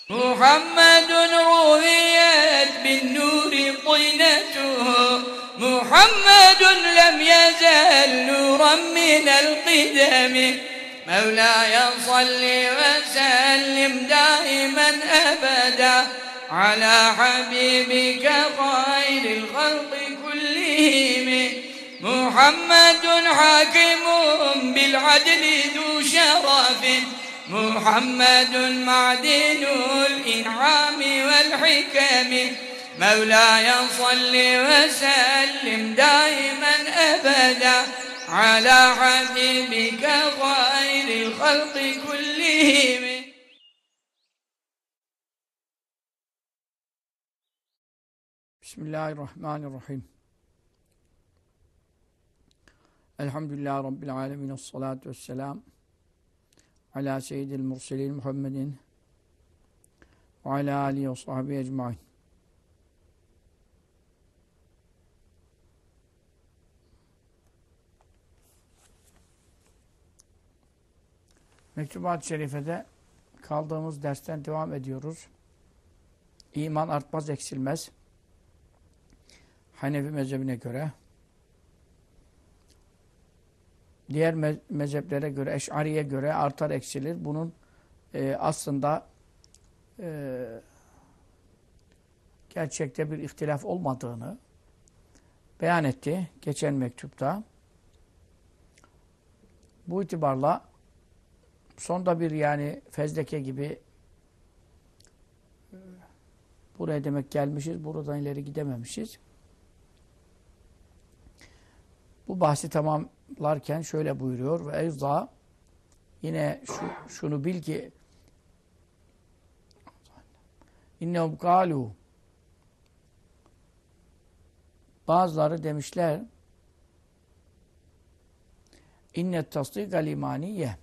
محمد رويت بالنور طينته محمد لم يزل نورا من القدم مولاي صل وسلم دائما أبدا على حبيبك خير الخلق كلهم محمد حاكم بالعدل ذو شرف محمد معدن الإنعام والحكم مولاي صل وسلم دائما أبدا على حبيبك خير الخلق كلهم. Bismillahirrahmanirrahim. Elhamdülillahi Rabbil alemin. Esselatu vesselam ala seyyidil murselin Muhammedin ve ala alihi ve sahbihi ecmain. Mektubat-ı Şerife'de kaldığımız dersten devam ediyoruz. İman artmaz, eksilmez. Hanefi mezhebine göre, diğer mezheplere göre, Eş'ariye göre artar, eksilir. Bunun aslında gerçekte bir ihtilaf olmadığını beyan etti geçen mektupta. Bu itibarla sonda bir yani fezleke gibi buraya demek gelmişiz, buradan ileri gidememişiz. Bu bahsi tamamlarken şöyle buyuruyor ve eyza yine şunu bil ki innehum kâlû bazıları demişler innet tasdîkal imaniye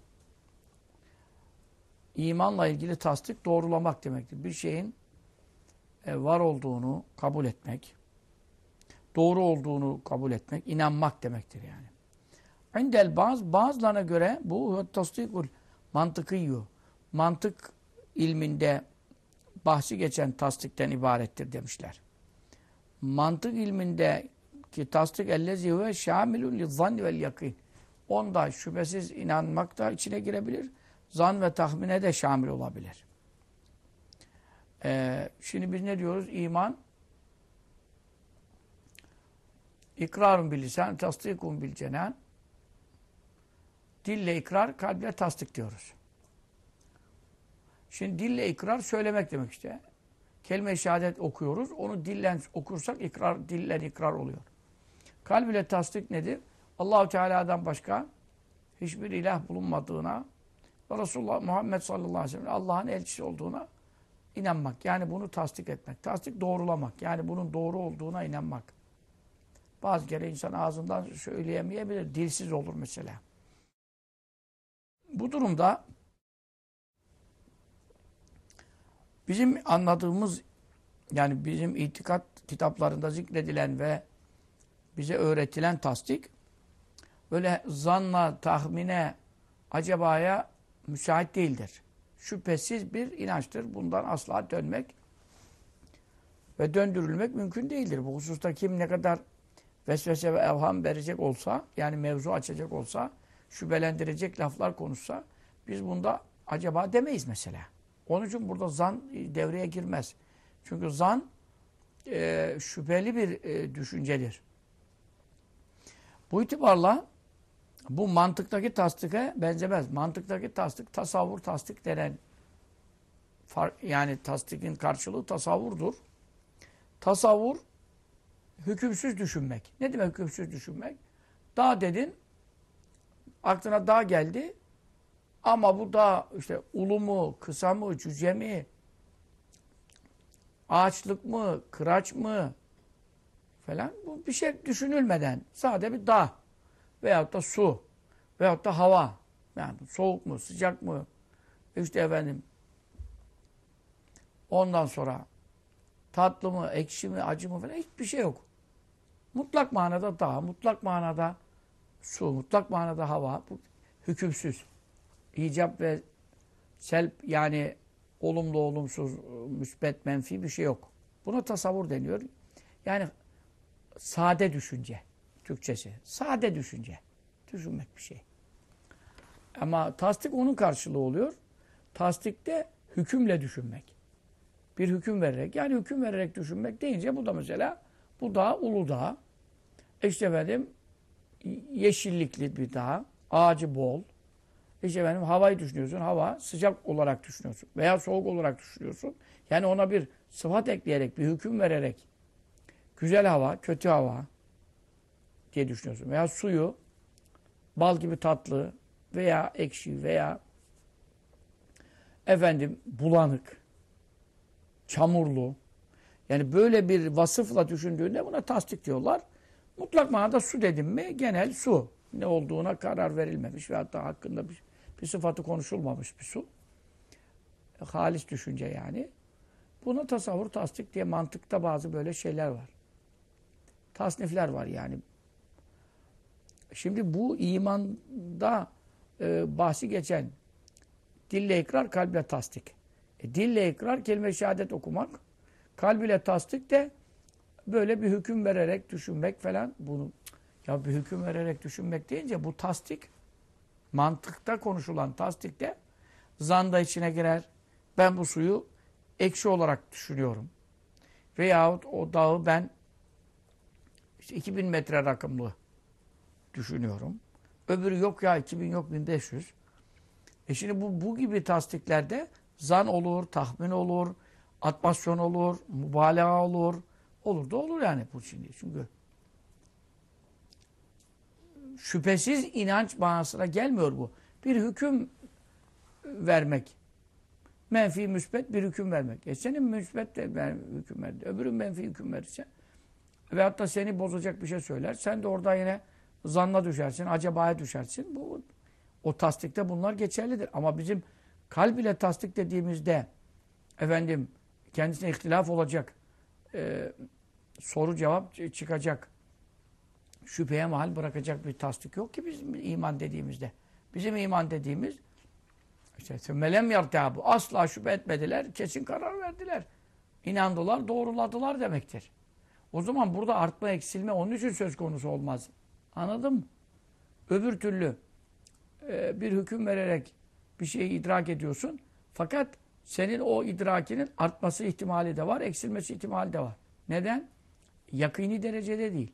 imanla ilgili tasdik doğrulamak demektir. Bir şeyin var olduğunu kabul etmek, doğru olduğunu kabul etmek, inanmak demektir yani. İndel bazılarına göre bu tasdikul mantıkıyyu. Mantık ilminde bahsi geçen tasdikten ibarettir demişler. Mantık ilmindeki tasdik ellezî ve şâmilun lizzanni vel yakîn. Onda şüphesiz inanmak da içine girebilir. Zan ve tahmine de şamil olabilir. Şimdi biz ne diyoruz? İman İkrarun bil lisan, tasdikun bil cenan. Dille ikrar, kalple tasdik diyoruz. Şimdi dille ikrar söylemek demek işte. Kelime-i şehadet okuyoruz. Onu dillen okursak ikrar, dillen ikrar oluyor. Kalb ile tasdik nedir? Allah-u Teala'dan başka hiçbir ilah bulunmadığına ve Resulullah Muhammed sallallahu aleyhi ve sellem Allah'ın elçisi olduğuna inanmak. Yani bunu tasdik etmek. Tasdik doğrulamak. Yani bunun doğru olduğuna inanmak. Bazı kere insan ağzından söyleyemeyebilir. Dilsiz olur mesela. Bu durumda bizim anladığımız yani bizim itikat kitaplarında zikredilen ve bize öğretilen tasdik böyle zanla, tahmine, acabaya müsait değildir. Şüphesiz bir inançtır. Bundan asla dönmek ve döndürülmek mümkün değildir. Bu hususta kim ne kadar vesvese ve evham verecek olsa, yani mevzu açacak olsa, şüphelendirecek laflar konuşsa, biz bunda acaba demeyiz mesela. Onun için burada zan devreye girmez. Çünkü zan şüpheli bir düşüncedir. Bu itibarla bu mantıktaki tasdike benzemez. Mantıktaki tasdik, tasavvur tasdik denen yani tasdikin karşılığı tasavvurdur. Tasavvur hükümsüz düşünmek. Ne demek hükümsüz düşünmek? Dağ dedin, aklına dağ geldi ama bu dağ işte ulu mu, kısa mı, cüce mi, ağaçlık mı, kıraç mı falan bu bir şey düşünülmeden sade bir dağ veyahut da su veyahut da hava yani soğuk mu, sıcak mı işte efendim ondan sonra tatlı mı, ekşi mi, acı mı falan hiçbir şey yok. Mutlak manada dağ, mutlak manada su, mutlak manada hava, bu hükümsüz. İcap ve selp yani olumlu, olumsuz, müsbet, menfi bir şey yok. Buna tasavvur deniyor. Yani sade düşünce. Türkçesi. Sade düşünce. Düşünmek bir şey. Ama tasdik onun karşılığı oluyor. Tasdikte hükümle düşünmek. Bir hüküm vererek. Yani hüküm vererek düşünmek deyince bu da mesela bu dağ Uludağ. İşte efendim yeşillikli bir dağ. Ağacı bol. İşte efendim havayı düşünüyorsun. Hava sıcak olarak düşünüyorsun. Veya soğuk olarak düşünüyorsun. Yani ona bir sıfat ekleyerek, bir hüküm vererek güzel hava, kötü hava diye düşünüyorsun. Veya suyu bal gibi tatlı veya ekşi veya efendim bulanık, çamurlu. Yani böyle bir vasıfla düşündüğünde buna tasdik diyorlar. Mutlak manada su dedim mi genel su. Ne olduğuna karar verilmemiş ve hatta hakkında bir sıfatı konuşulmamış bir su. Halis düşünce yani. Buna tasavvur, tasdik diye mantıkta bazı böyle şeyler var. Tasnifler var yani. Şimdi bu imanda bahsi geçen dille ikrar, kalple tasdik. Dille ikrar kelime-i şehadet okumak. Kalb ile tasdik de böyle bir hüküm vererek düşünmek falan. Bunu ya bir hüküm vererek düşünmek deyince bu tasdik mantıkta konuşulan tasdikte zan da içine girer. Ben bu suyu ekşi olarak düşünüyorum. Veyahut o dağı ben işte 2000 metre rakımlı düşünüyorum. Öbürü yok ya 2000 yok 1500. Şimdi bu gibi tasdiklerde zan olur, tahmin olur, atmasyon olur, mübalağa olur. Olur da olur yani bu şimdi. Çünkü şüphesiz inanç manasına gelmiyor bu. Bir hüküm vermek. Menfi, müsbet bir hüküm vermek. Senin müsbet de hüküm verdi. Öbürün menfi hüküm verirse ve hatta seni bozacak bir şey söyler. Sen de orada yine zanna düşersin, acabaya düşersin. O tasdikte bunlar geçerlidir. Ama bizim kalb ile tasdik dediğimizde efendim kendisine ihtilaf olacak, soru cevap çıkacak, şüpheye mahal bırakacak bir tasdik yok ki bizim iman dediğimizde. Bizim iman dediğimiz işte melem yartabu asla şüphe etmediler, kesin karar verdiler. İnandılar, doğruladılar demektir. O zaman burada artma, eksilme onun için söz konusu olmaz. Anladın mı? Öbür türlü bir hüküm vererek bir şeyi idrak ediyorsun. Fakat senin o idrakinin artması ihtimali de var, eksilmesi ihtimali de var. Neden? Yakini derecede değil.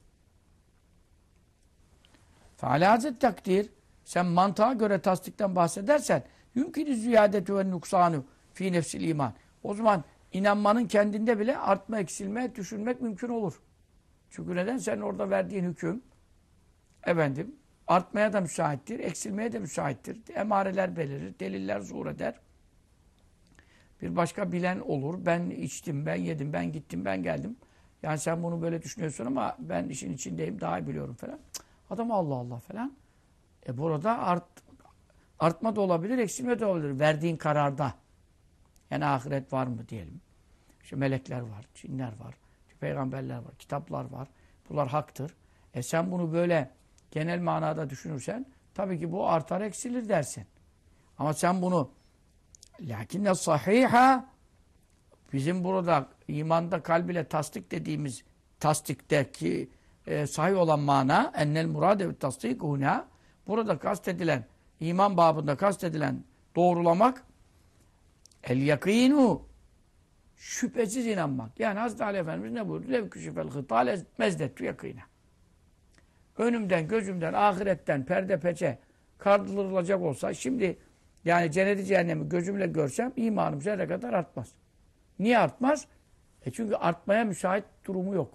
Fealâzet takdir, sen mantığa göre tasdikten bahsedersen yümkün-i ziyâdetu ve nuksânu fî nefsil iman. O zaman inanmanın kendinde bile artma, eksilme, düşünmek mümkün olur. Çünkü neden? Sen orada verdiğin hüküm efendim artmaya da müsaittir, eksilmeye de müsaittir. Emareler belirir, deliller zuhur eder. Bir başka bilen olur. Ben içtim, ben yedim, ben gittim, ben geldim. Yani sen bunu böyle düşünüyorsun ama ben işin içindeyim, daha iyi biliyorum falan. Adam Allah Allah falan. Burada artma da olabilir, eksilme de olabilir. Verdiğin kararda. Yani ahiret var mı diyelim. İşte melekler var, cinler var, peygamberler var, kitaplar var. Bunlar haktır. Sen bunu böyle genel manada düşünürsen tabii ki bu artar eksilir dersin. Ama sen bunu lakinne sahiha bizim burada imanda kalb ile tasdik dediğimiz tasdikteki sahih olan mana ennel murade ve tasdik huna burada kastedilen iman babında kastedilen doğrulamak el yakinu şüphesiz inanmak. Yani Hazreti Ali Efendimiz ne buyurdu? Lev küşifel hıtale mezdettu yakine. Önümden, gözümden, ahiretten perde peçe kaldırılacak olsa şimdi yani cenneti cehennemi gözümle görsem imanım zerre kadar artmaz. Niye artmaz? Çünkü artmaya müsait durumu yok.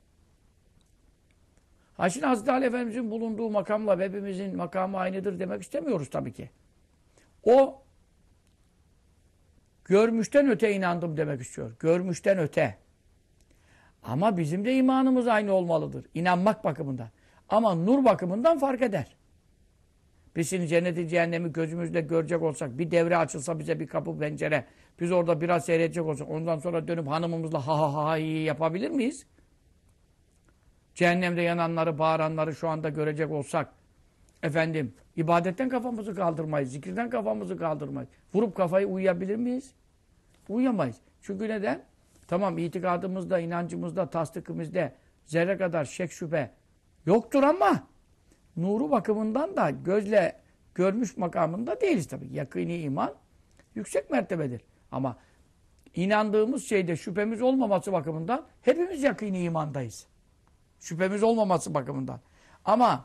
Şimdi Hazreti Ali Efendimiz'in bulunduğu makamla hepimizin makamı aynıdır demek istemiyoruz tabii ki. O görmüşten öte inandım demek istiyor. Görmüşten öte. Ama bizim de imanımız aynı olmalıdır. İnanmak bakımından. Ama nur bakımından fark eder. Biz şimdi cenneti cehennemi gözümüzle görecek olsak, bir devre açılsa bize bir kapı pencere, biz orada biraz seyredecek olsak, ondan sonra dönüp hanımımızla ha ha ha yapabilir miyiz? Cehennemde yananları, bağıranları şu anda görecek olsak, Efendim, ibadetten kafamızı kaldırmayız, zikirden kafamızı kaldırmayız. Vurup kafayı uyuyabilir miyiz? Uyuyamayız. Çünkü neden? Tamam, itikadımızda, inancımızda, tasdikimizde zerre kadar şek şüphe yoktur ama nuru bakımından da gözle görmüş makamında değiliz tabii. Yakîni iman yüksek mertebedir. Ama inandığımız şeyde şüphemiz olmaması bakımından hepimiz yakîni imandayız. Şüphemiz olmaması bakımından. Ama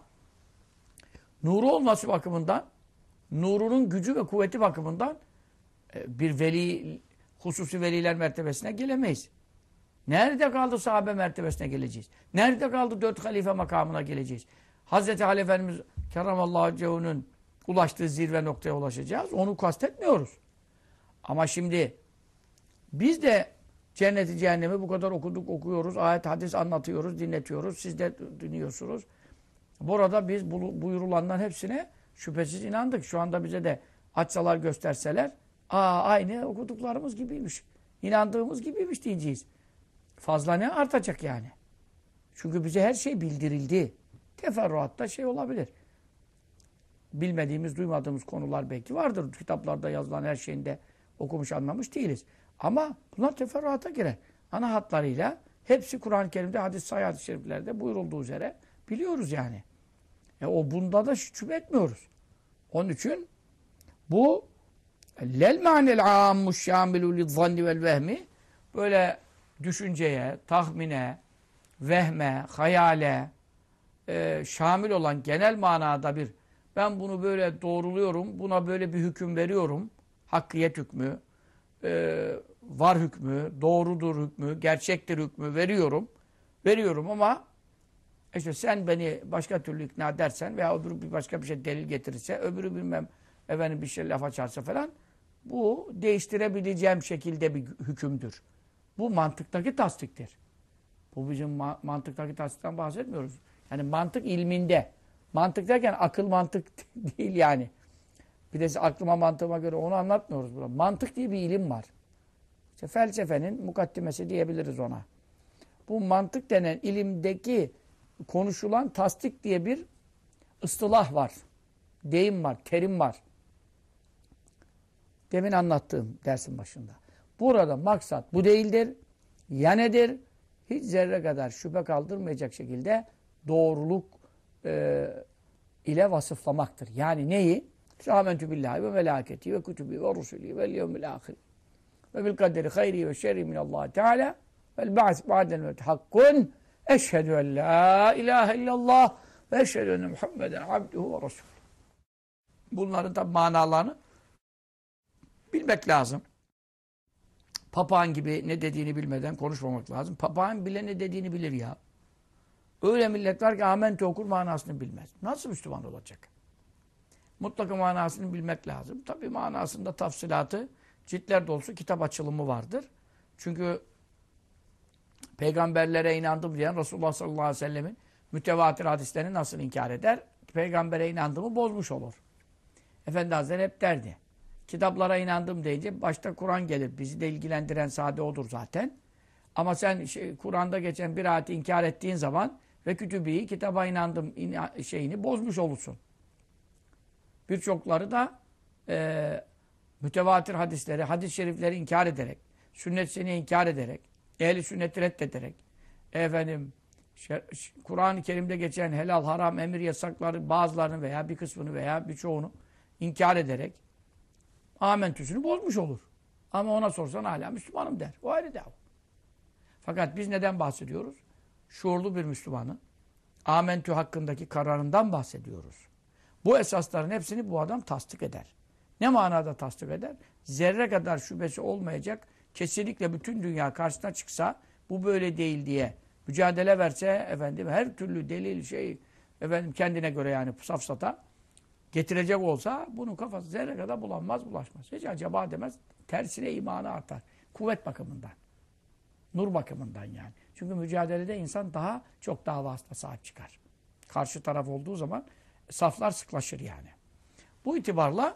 nuru olması bakımından, nurunun gücü ve kuvveti bakımından bir veli, hususi veliler mertebesine gelemeyiz. Nerede kaldı sahabe mertebesine geleceğiz? Nerede kaldı 4 halife makamına geleceğiz? Hazreti Ali Efendimiz Kerramallahu Cehu'nun ulaştığı zirve noktaya ulaşacağız. Onu kastetmiyoruz. Ama şimdi biz de cenneti cehennemi bu kadar okuduk, okuyoruz. Ayet, hadis anlatıyoruz, dinletiyoruz. Siz de dinliyorsunuz. Burada biz buyurulanların hepsine şüphesiz inandık. Şu anda bize de açsalar gösterseler, aynı okuduklarımız gibiymiş. İnandığımız gibiymiş diyeceğiz. Fazla ne artacak yani? Çünkü bize her şey bildirildi. Teferruatta şey olabilir. Bilmediğimiz, duymadığımız konular belki vardır. Kitaplarda yazılan her şeyinde okumuş, anlamış değiliz. Ama bunlar teferruata girer. Ana hatlarıyla hepsi Kur'an-ı Kerim'de, hadis-i şeriflerde buyurulduğu üzere biliyoruz yani. Bunda da şüphe etmiyoruz. Onun için bu lel ma'nel ammuş şamilu lizzanni vel vehmi, böyle düşünceye, tahmine, vehme, hayale şamil olan genel manada bir, ben bunu böyle doğruluyorum, buna böyle bir hüküm veriyorum, hakkiyet hükmü, var hükmü, doğrudur hükmü, gerçektir hükmü veriyorum ama işte sen beni başka türlü ikna edersen veya öbürü başka bir şey delil getirirse, öbürü bilmem efendim bir şey laf açarsa falan, bu değiştirebileceğim şekilde bir hükümdür. Bu mantıktaki tasdiktir. Bu bizim mantıktaki tasdikten bahsetmiyoruz. Yani mantık ilminde. Mantık derken akıl mantık değil yani. Bir de aklıma mantığıma göre onu anlatmıyoruz burada. Mantık diye bir ilim var. İşte felsefenin mukaddimesi diyebiliriz ona. Bu mantık denen ilimdeki konuşulan tasdik diye bir ıstılah var. Deyim var, terim var. Demin anlattığım dersin başında. Burada maksat bu değildir. Ya nedir? Hiç zerre kadar şüphe kaldırmayacak şekilde doğruluk ile vasıflamaktır. Yani neyi? Âmentü billahi ve melâketi ve kütübî ve rusulî vel yevmil âhir ve bil kaderi hayri ve şerri minallâhi teâlâ vel ba'th ba'del mevt hakkun eşhedü en lâ ilâhe illallah ve eşhedü enne Muhammeden abduhu ve resûlü. Bunların da manalarını bilmek lazım. Papağan gibi ne dediğini bilmeden konuşmamak lazım. Papağan bile ne dediğini bilir ya. Öyle millet var ki âmentü okur, manasını bilmez. Nasıl Müslüman olacak? Mutlaka manasını bilmek lazım. Tabii manasında tafsilatı, ciltler dolusu kitap açılımı vardır. Çünkü peygamberlere inandım diyen Resulullah sallallahu aleyhi ve sellemin mütevatir hadislerini nasıl inkar eder? Peygambere inandığımı bozmuş olur. Efendi Hazretleri hep derdi. Kitaplara inandım deyince başta Kur'an gelir. Bizi de ilgilendiren sade odur zaten. Ama sen Kur'an'da geçen bir ayeti inkar ettiğin zaman ve kütübeyi, kitaba inandım şeyini bozmuş olursun. Birçokları da mütevatir hadisleri, hadis-i şerifleri inkar ederek, sünnet-i inkar ederek, ehli sünneti reddederek, Kur'an-ı Kerim'de geçen helal, haram, emir, yasakları bazılarını veya bir kısmını veya birçoğunu inkar ederek amentüsünü bozmuş olur. Ama ona sorsan hala Müslümanım der. O ayrı dava. Fakat biz neden bahsediyoruz? Şuurlu bir Müslümanın amentü hakkındaki kararından bahsediyoruz. Bu esasların hepsini bu adam tasdik eder. Ne manada tasdik eder? Zerre kadar şüphesi olmayacak, kesinlikle bütün dünya karşısına çıksa, bu böyle değil diye mücadele verse, her türlü delil kendine göre yani safsata getirecek olsa, bunun kafası zerre kadar bulaşmaz. Hiç acaba demez, tersine imanı artar. Kuvvet bakımından. Nur bakımından yani. Çünkü mücadelede insan daha çok davasına sahip çıkar. Karşı taraf olduğu zaman saflar sıklaşır yani. Bu itibarla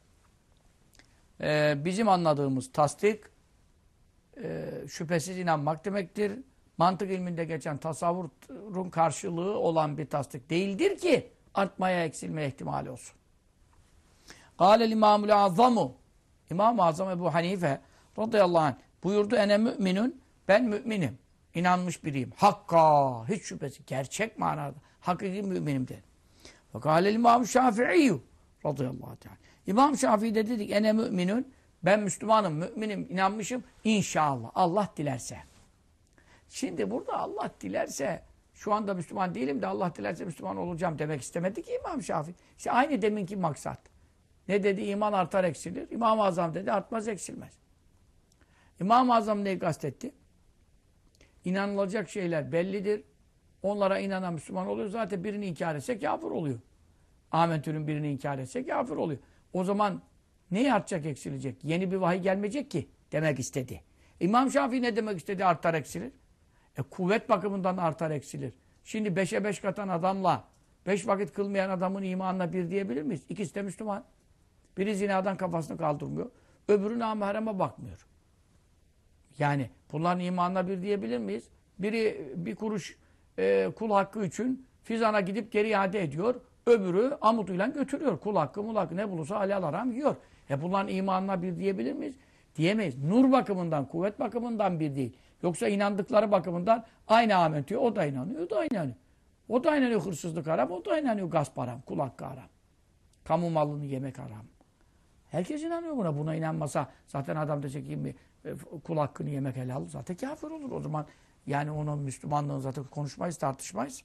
bizim anladığımız tasdik şüphesiz inanmak demektir. Mantık ilminde geçen tasavvurun karşılığı olan bir tasdik değildir ki artmaya, eksilmeye ihtimali olsun. Kâlel İmâmul Azamu, İmam-ı Azam Ebu Hanife radıyallahu anh buyurdu, ene müminun, ben müminim, inanmış biriyim. Hakka, hiç şüphesi, gerçek manada, hakiki müminim dedi. Ve kâlel İmâmü Şafi'iyyü radıyallahu anh. İmam Şafii de dedik, ene müminun, ben Müslümanım, müminim, inanmışım, inşallah, Allah dilerse. Şimdi burada Allah dilerse, şu anda Müslüman değilim de Allah dilerse Müslüman olacağım demek istemedi ki İmam Şafii. İşte aynı deminki maksat. Ne dedi? İman artar eksilir. İmam-ı Azam dedi, artmaz eksilmez. İmam-ı Azam neyi kastetti? İnanılacak şeyler bellidir. Onlara inanan Müslüman oluyor. Zaten birini inkar etse kafir oluyor. Amentü'nün birini inkar etse kafir oluyor. O zaman neyi artacak, eksilecek? Yeni bir vahiy gelmeyecek ki demek istedi. İmam Şafii ne demek istedi? Artar eksilir. Kuvvet bakımından artar eksilir. Şimdi 5'e 5 katan adamla 5 vakit kılmayan adamın imanına bir diyebilir miyiz? İkisi de Müslüman. Biri zinadan kafasını kaldırmıyor. Öbürü namahreme bakmıyor. Yani bunların imanına bir diyebilir miyiz? Biri bir kuruş kul hakkı için fizana gidip geri iade ediyor. Öbürü amuduyla götürüyor. Kul hakkı, mul hakkı ne bulursa halal haram yiyor. Bunların imanına bir diyebilir miyiz? Diyemeyiz. Nur bakımından, kuvvet bakımından bir değil. Yoksa inandıkları bakımından aynı amentüyor. O da inanıyor, o da inanıyor. O da inanıyor hırsızlık haram, o da inanıyor gasp haram, kul hakkı haram. Kamu malını yemek haram. Herkes inanıyor buna. Buna inanmasa zaten adam diyecek ki kul hakkını yemek helal. Zaten kafir olur. O zaman yani onun Müslümanlığını zaten konuşmayız, tartışmayız.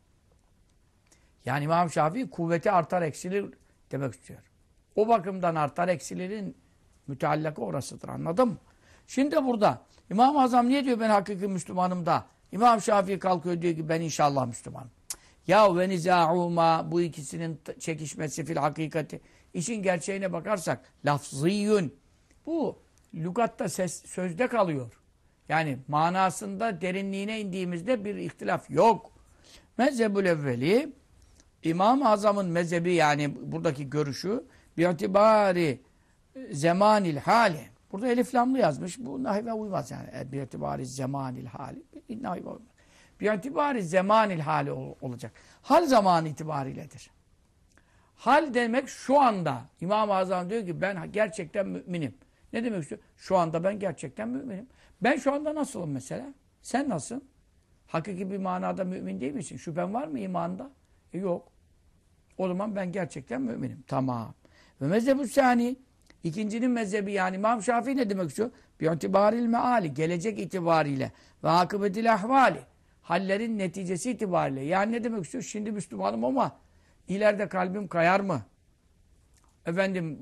Yani İmam Şafii kuvveti artar eksilir demek istiyor. O bakımdan artar eksilirin müteallakı orasıdır. Anladın mı? Şimdi burada İmam-ı Azam niye diyor ben hakiki Müslümanım da? İmam Şafii kalkıyor diyor ki ben inşallah Müslümanım. Ya ve nizâ'ûmâ, bu ikisinin çekişmesi fil hakikati. İşin gerçeğine bakarsak lafzîyün. Bu lügatta sözde kalıyor. Yani manasında derinliğine indiğimizde bir ihtilaf yok. Mezhebül evveli, İmam-ı Azam'ın mezhebi, yani buradaki görüşü bi'itibari zemanil hali. Burada elif lamlı yazmış. Bu nahive uymaz yani. Bi'itibari zemanil hali. Nahive uymaz. Bi'itibari zemanil hali olacak. Hal zamanı itibariyledir. Hal demek şu anda. İmam-ı Azam diyor ki ben gerçekten müminim. Ne demek istiyor? Şu anda ben gerçekten müminim. Ben şu anda nasılım mesela? Sen nasılsın? Hakiki bir manada mümin değil misin? Şüphen var mı imanda? Yok. O zaman ben gerçekten müminim. Tamam. Ve mezhebü sani, ikincinin mezhebi, yani İmam Şafii ne demek istiyor? Bi'itibaril meali, gelecek itibariyle ve akıbetil ahvali, hallerin neticesi itibariyle. Yani ne demek istiyor? Şimdi Müslümanım ama ileride kalbim kayar mı? Efendim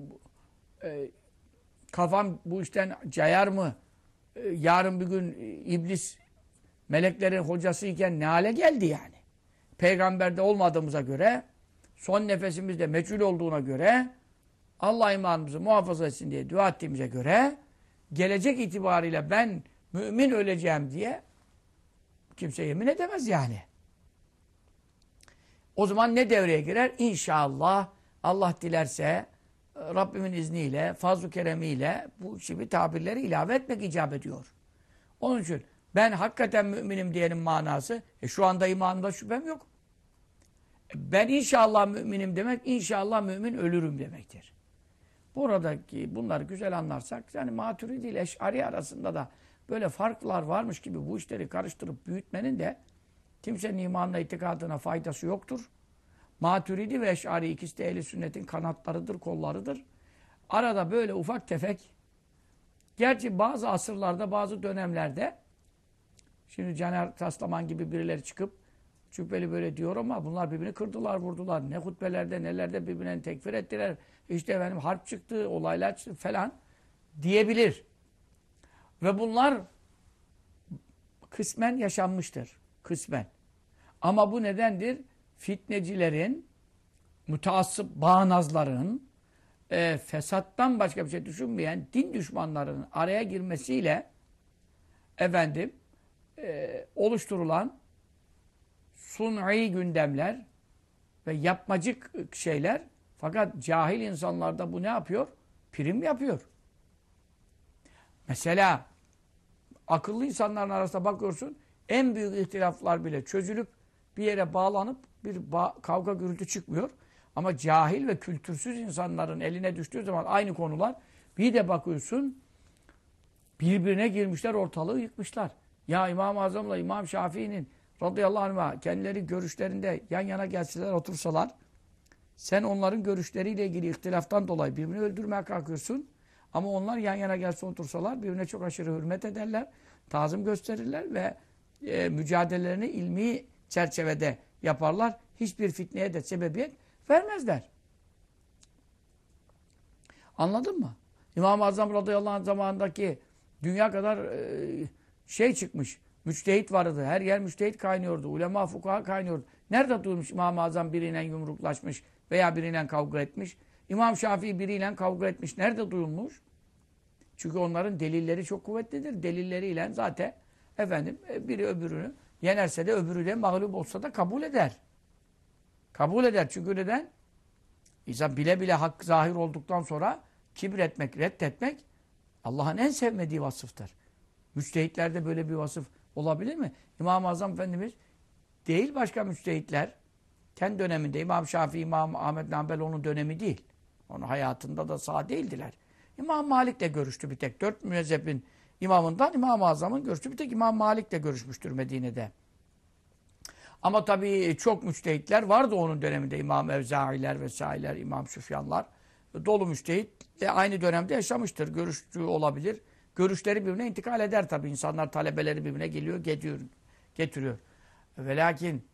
kafam bu işten cayar mı? Yarın bir gün iblis meleklerin hocasıyken ne hale geldi yani? Peygamberde olmadığımıza göre, son nefesimizde meçhul olduğuna göre, Allah imanımızı muhafaza etsin diye dua ettiğimize göre, gelecek itibariyle ben mümin öleceğim diye kimse yemin edemez yani. O zaman ne devreye girer? İnşallah Allah dilerse Rabbimin izniyle, fazl-ı keremiyle bu gibi tabirleri ilave etmek icap ediyor. Onun için ben hakikaten müminim diyenin manası, şu anda imanımda şüphem yok. Ben inşallah müminim demek, inşallah mümin ölürüm demektir. Buradaki bunları güzel anlarsak, yani Maturidi ile Eş'ari arasında da böyle farklar varmış gibi bu işleri karıştırıp büyütmenin de kimsenin imanına, itikadına faydası yoktur. Maturidi ve Eş'ari ikisi de ehl-i sünnetin kanatlarıdır, kollarıdır. Arada böyle ufak tefek, gerçi bazı asırlarda, bazı dönemlerde, şimdi Caner Taslaman gibi birileri çıkıp şüpheli böyle diyor ama bunlar birbirini kırdılar, vurdular. Ne hutbelerde, nelerde birbirlerini tekfir ettiler. İşte efendim harp çıktı, olaylar çıktı falan diyebilir. Ve bunlar kısmen yaşanmıştır. Kısmen. Ama bu nedendir? Fitnecilerin, müteassıp bağnazların, fesattan başka bir şey düşünmeyen din düşmanlarının araya girmesiyle efendim oluşturulan sun'i gündemler ve yapmacık şeyler, fakat cahil insanlarda bu ne yapıyor? Prim yapıyor. Mesela akıllı insanların arasında bakıyorsun, en büyük ihtilaflar bile çözülüp bir yere bağlanıp bir kavga gürültü çıkmıyor. Ama cahil ve kültürsüz insanların eline düştüğü zaman aynı konular, bir de bakıyorsun birbirine girmişler, ortalığı yıkmışlar. Ya İmam-ı Azam'la İmam Şafii'nin radıyallahu anh'a kendileri görüşlerinde yan yana gelseler, otursalar, sen onların görüşleriyle ilgili ihtilaftan dolayı birbirini öldürmeye kalkıyorsun. Ama onlar yan yana gelse, otursalar birbirine çok aşırı hürmet ederler, tazım gösterirler ve mücadelelerini ilmi çerçevede yaparlar. Hiçbir fitneye de sebebiyet vermezler. Anladın mı? İmam-ı Azam radıyallahu anh zamanındaki dünya kadar şey çıkmış. Müçtehit vardı. Her yer müçtehit kaynıyordu. Ulema, fukaha kaynıyordu. Nerede durmuş İmam-ı Azam biriyle yumruklaşmış veya biriyle kavga etmiş? İmam Şafii biriyle kavga etmiş. Nerede duyulmuş? Çünkü onların delilleri çok kuvvetlidir. Delilleriyle zaten biri öbürünü yenerse de öbürü de mağlup olsa da kabul eder. Kabul eder. Çünkü neden? İnsan bile bile hak zahir olduktan sonra kibretmek, reddetmek Allah'ın en sevmediği vasıftır. Müçtehitlerde böyle bir vasıf olabilir mi? İmam-ı Azam Efendimiz değil, başka müçtehitler kendi döneminde, İmam Şafii, İmam Ahmed bin Hanbel onun dönemi değil. Onun hayatında da sağ değildiler. İmam Malik'le görüştü bir tek. 4 mezhebin imamından İmam-ı Azam'ın görüştü. Bir tek İmam Malik'le görüşmüştür Medine'de. Ama tabii çok müçtehitler vardı onun döneminde. İmam Evzailer vesaireler, İmam Süfyanlar. Dolu müçtehitle aynı dönemde yaşamıştır. Görüştüğü olabilir. Görüşleri birbirine intikal eder tabii. İnsanlar, talebeleri birbirine geliyor, getiriyor. Ve lakin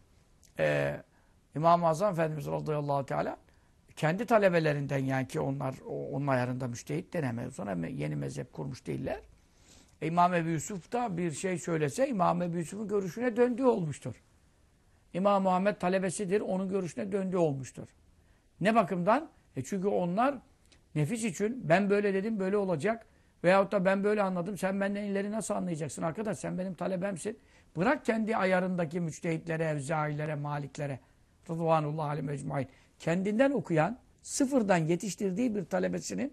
İmam-ı Azam Efendimiz radıyallahu teala kendi talebelerinden, yani ki onlar onun ayarında müçtehit denemez. Sonra yeni mezhep kurmuş değiller. İmam Ebu Yusuf da bir şey söylese İmam Ebu Yusuf'un görüşüne döndüğü olmuştur. İmam Muhammed talebesidir, onun görüşüne döndüğü olmuştur. Ne bakımdan? Çünkü onlar nefis için ben böyle dedim, böyle olacak veyahut da ben böyle anladım, sen benden ileri nasıl anlayacaksın arkadaş, sen benim talebemsin. Bırak kendi ayarındaki müçtehitlere, evzailere, maliklere, Rıdvanullah aleyhim ecmaîn, kendinden okuyan, sıfırdan yetiştirdiği bir talebesinin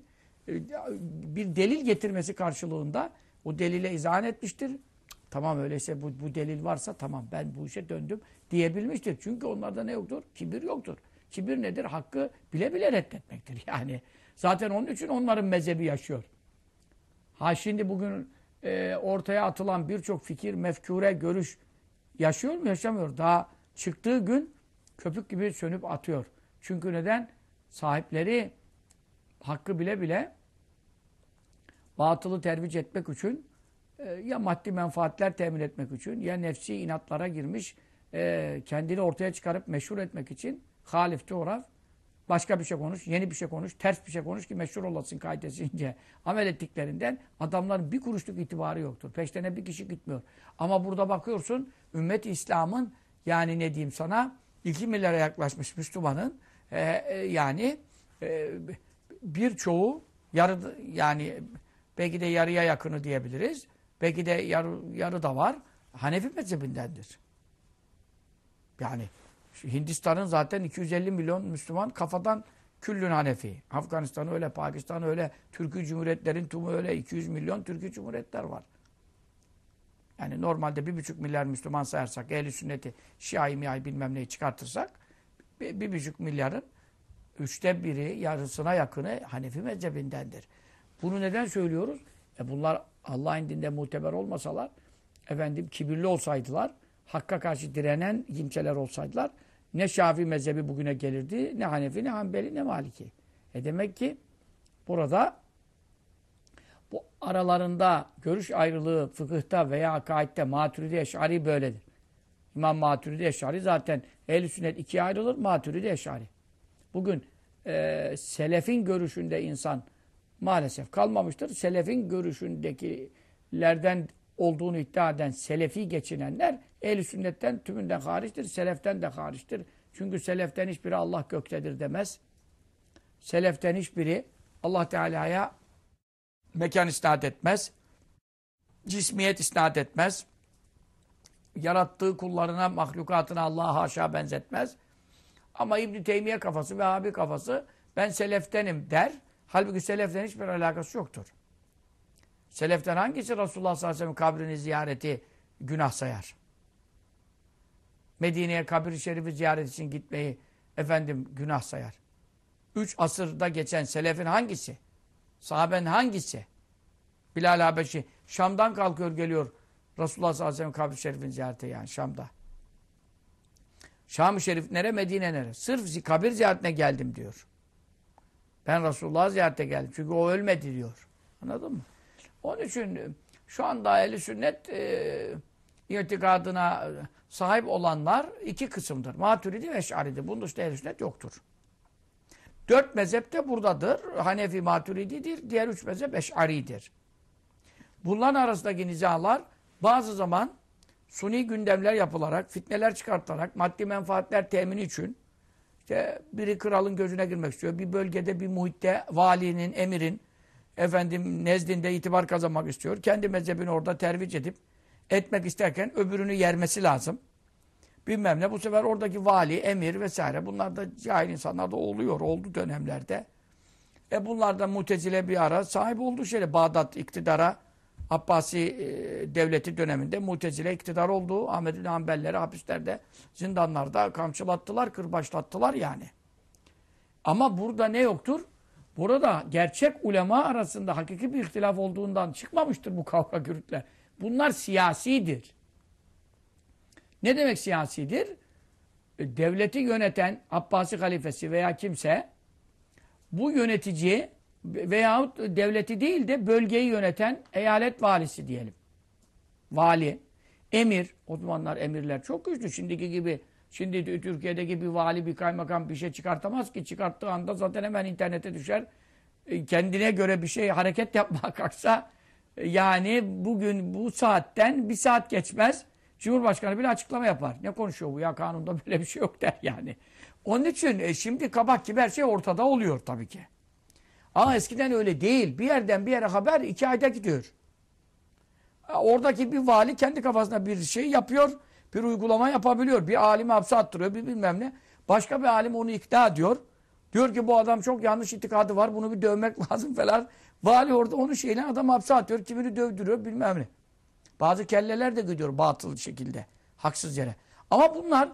bir delil getirmesi karşılığında o delile izah etmiştir. Tamam, öyleyse bu delil varsa tamam, ben bu işe döndüm diyebilmiştir. Çünkü onlarda ne yoktur? Kibir yoktur. Kibir nedir? Hakkı bile bile reddetmektir. Yani zaten onun için onların mezhebi yaşıyor. Ha şimdi bugün ortaya atılan birçok fikir, mefkure, görüş yaşıyor mu? Yaşamıyor. Daha çıktığı gün köpük gibi sönüp atıyor. Çünkü neden? Sahipleri hakkı bile bile batılı tervic etmek için, ya maddi menfaatler temin etmek için, ya nefsi inatlara girmiş, kendini ortaya çıkarıp meşhur etmek için halif teoraf, başka bir şey konuş, yeni bir şey konuş, ters bir şey konuş ki meşhur olasın kaydesince amel ettiklerinden adamların bir kuruşluk itibarı yoktur. Peşlerine bir kişi gitmiyor. Ama burada bakıyorsun ümmet-i İslam'ın, yani ne diyeyim sana, 2 milyara yaklaşmış Müslümanın birçoğu yani belki de yarıya yakını diyebiliriz. Belki de yarı da var. Hanefi mezhebindendir. Yani Hindistan'ın zaten 250 milyon Müslüman kafadan küllün Hanefi. Afganistan öyle, Pakistan öyle, Türkiye Cumhuriyetlerin tümü öyle. 200 milyon Türkiye Cumhuriyetler var. Yani normalde 1,5 milyar Müslüman sayarsak, ehl-i sünneti, Şii, Mihai bilmem neyi çıkartırsak 1,5 milyarın 1/3, yarısına yakını Hanefi mezhebindendir. Bunu neden söylüyoruz? Bunlar Allah'ın dinde muteber olmasalar, kibirli olsaydılar, hakka karşı direnen kimseler olsaydılar, ne Şafii mezhebi bugüne gelirdi, ne Hanefi, ne Hanbeli, ne Maliki. Demek ki burada bu aralarında görüş ayrılığı fıkıhta veya akaidde Maturidi Eş'ari böyledir. İmam Maturidi Eş'ari zaten ehl-i sünnet 2'ye ayrılır, Maturidi Eş'ari. Bugün selefin görüşünde insan maalesef kalmamıştır. Selefin görüşündekilerden olduğunu iddia eden selefi geçinenler ehl-i sünnetten tümünden hariçtir, seleften de hariçtir. Çünkü seleften hiçbiri Allah göktedir demez. Seleften hiçbiri Allah Teala'ya mekan isnat etmez. Cismiyet isnat etmez. Yarattığı kullarına, mahlukatına Allah'a haşa benzetmez. Ama İbn-i Teymiye kafası, Vehhabi kafası ben seleftenim der. Halbuki seleften hiçbir alakası yoktur. Seleften hangisi Resulullah sallallahu aleyhi ve sellem kabrini ziyareti günah sayar? Medine'ye kabir-i şerifi ziyaret için gitmeyi efendim günah sayar. 3 asırda geçen selefin hangisi? Sahabenin hangisi? Bilal Habeşi Şam'dan kalkıyor geliyor. Resulullah sallallahu aleyhi ve sellem kabir-i şerifini ziyarete yani Şam'da. Şam-ı Şerif nere? Medine nere? Sırf kabir ziyaretine geldim diyor. Ben Resulullah'a ziyarete geldim. Çünkü o ölmedi diyor. Anladın mı? Onun için şu anda ehl-i sünnet itikadına sahip olanlar iki kısımdır. Maturidi ve Eş'aridir. Bunun dışında ehl-i sünnet yoktur. 4 mezhep de buradadır. Hanefi Maturididir. Diğer 3 mezhep Eş'aridir. Bunların arasındaki nizalar bazı zaman suni gündemler yapılarak, fitneler çıkartarak, maddi menfaatler temini için işte biri kralın gözüne girmek istiyor. Bir bölgede, bir muhitte valinin, emirin efendim nezdinde itibar kazanmak istiyor. Kendi mezhebini orada tervic edip etmek isterken öbürünü yermesi lazım. Bilmem ne. Bu sefer oradaki vali, emir vesaire bunlar da cahil insanlar da oluyor. Oldu dönemlerde. Bunlar da Mutezile bir ara sahip oldu şeyle Bağdat iktidara Abbasi devleti döneminde Mutezile iktidar oldu. Ahmed bin Hanbelleri hapislerde, zindanlarda kamçılattılar, kırbaçlattılar yani. Ama burada ne yoktur? Burada gerçek ulema arasında hakiki bir ihtilaf olduğundan çıkmamıştır bu kavga gürültüler. Bunlar siyasidir. Ne demek siyasidir? Devleti yöneten Abbasi halifesi veya kimse bu yönetici veyahut devleti değil de bölgeyi yöneten eyalet valisi diyelim. Vali, emir. O zamanlar emirler çok güçlü. Şimdiki gibi, şimdi Türkiye'deki bir vali, bir kaymakam bir şey çıkartamaz ki. Çıkarttığı anda zaten hemen internete düşer. Kendine göre bir şey hareket yapmaya kalksa yani bugün bu saatten bir saat geçmez. Cumhurbaşkanı bile açıklama yapar. Ne konuşuyor bu ya, kanunda böyle bir şey yok der yani. Onun için şimdi kabak gibi her şey ortada oluyor tabii ki. Ama eskiden öyle değil. Bir yerden bir yere haber 2 ayda gidiyor. Oradaki bir vali kendi kafasında bir şey yapıyor. Bir uygulama yapabiliyor. Bir alimi hapse attırıyor. Bir bilmem ne. Başka bir alim onu ikna ediyor. Diyor ki bu adam çok yanlış itikadı var. Bunu bir dövmek lazım falan. Vali orada onun şeyle adam hapse atıyor. Kimini dövdürüyor bilmem ne. Bazı kelleler de gidiyor batıl şekilde. Haksız yere. Ama bunlar